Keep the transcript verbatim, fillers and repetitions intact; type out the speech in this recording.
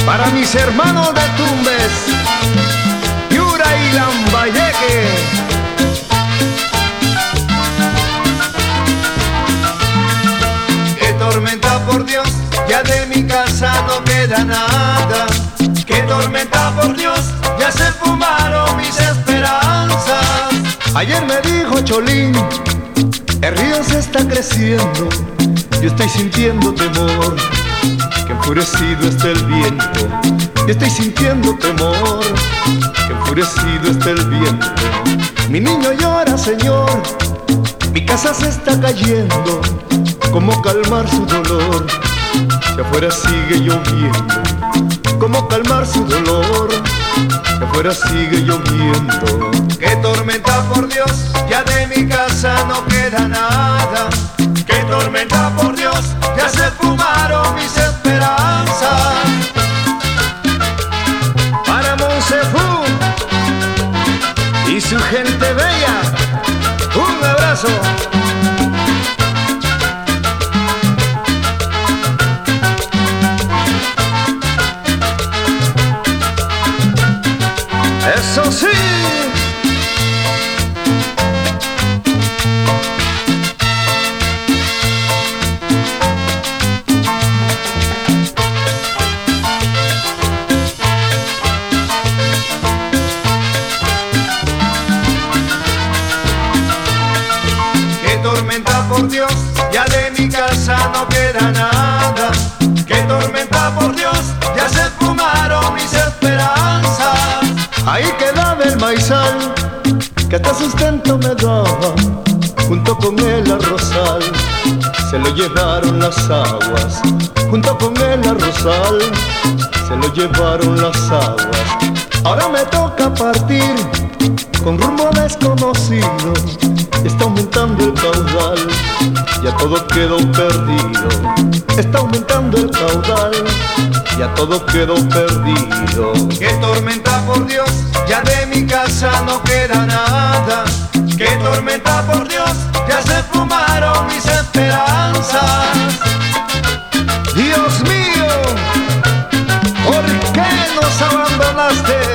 Para mis hermanos de Tumbes, Piura y Lambayeque. Qué tormenta, por Dios, ya de mi casa no queda nada. Qué tormenta, por Dios, ya se fumaron mis esperanzas. Ayer me dijo Cholín, el río se está creciendo, yo estoy sintiendo temor, que enfurecido está el viento. Yo estoy sintiendo temor, que enfurecido está el viento. Mi niño llora, señor, mi casa se está cayendo. ¿Cómo calmar su dolor? Si afuera sigue lloviendo. ¿Cómo calmar su dolor? Si afuera sigue lloviendo. Qué tormenta, por Dios, ya de mi casa no queda nada. Qué tormenta, por Dios, ya se fumaron mis esperanzas. Para Monsefú y su gente bella, un abrazo. ¡Eso sí! Qué tormenta, por Dios, ya de mi casa no queda nada. Qué tormenta, por Dios, ya se fumaron mis esperanzas. Ahí quedaba el maizal, que hasta sustento me daba, junto con el arrozal. Se lo llevaron las aguas, junto con el arrozal. Se lo llevaron las aguas. Ahora me toca partir, con rumbo desconocido. Está aumentando el caudal, ya todo quedó perdido. Está aumentando el caudal, ya todo quedó perdido. Qué tormenta, por Dios, ya de mi casa no queda nada. Qué tormenta, por Dios, ya se fumaron mis esperanzas. Dios mío, ¿por qué nos abandonaste?